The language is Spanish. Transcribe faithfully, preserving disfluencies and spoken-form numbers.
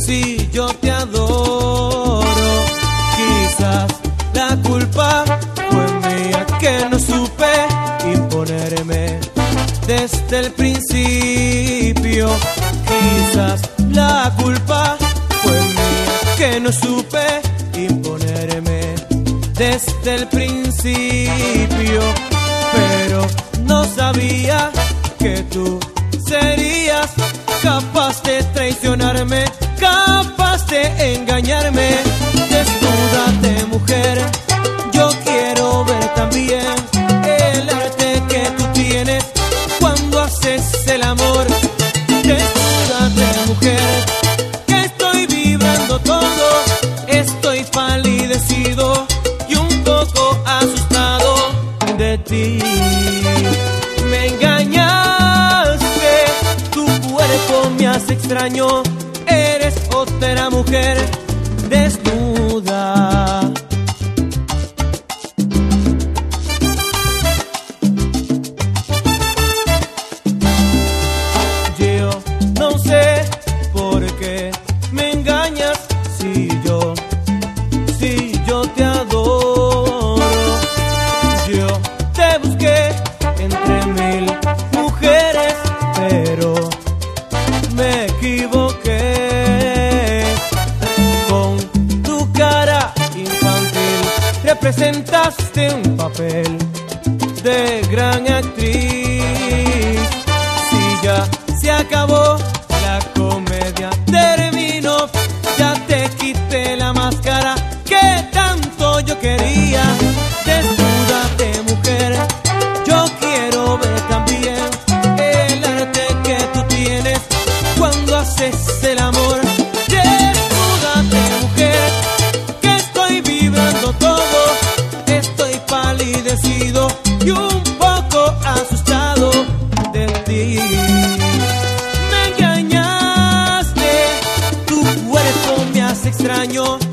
si yo te adoro. Quizás la culpa fue mía, que no supe imponerme desde el principio. Quizás la culpa fue mía, que no supe imponerme desde el principio. Pero no sabía que tú serías capaz de traicionarme, capaz de engañarme. Desnúdate, mujer, yo quiero ver también el arte que tú tienes cuando haces el amor. Desnúdate, mujer, que estoy vibrando todo, estoy palidecido y un poco asustado de ti. Me engañaste, tu cuerpo me hace extraño, eres otra mujer desnuda. Yo no sé por qué me engañas si yo, si yo te adoro. Yo te busqué entre mil mujeres, pero me equivoqué. Con tu cara infantil representaste un papel de gran actriz. Si ya se acabó la comedia, terminó, ya te quité la máscara que tanto yo quería. Desnúdate, mujer, yo quiero ver también el arte que tú tienes cuando haces el amor. Desnúdate, mujer, que estoy vibrando todo, estoy palidecido y un poco asustado de ti. Me engañaste, tu cuerpo me hace extraño,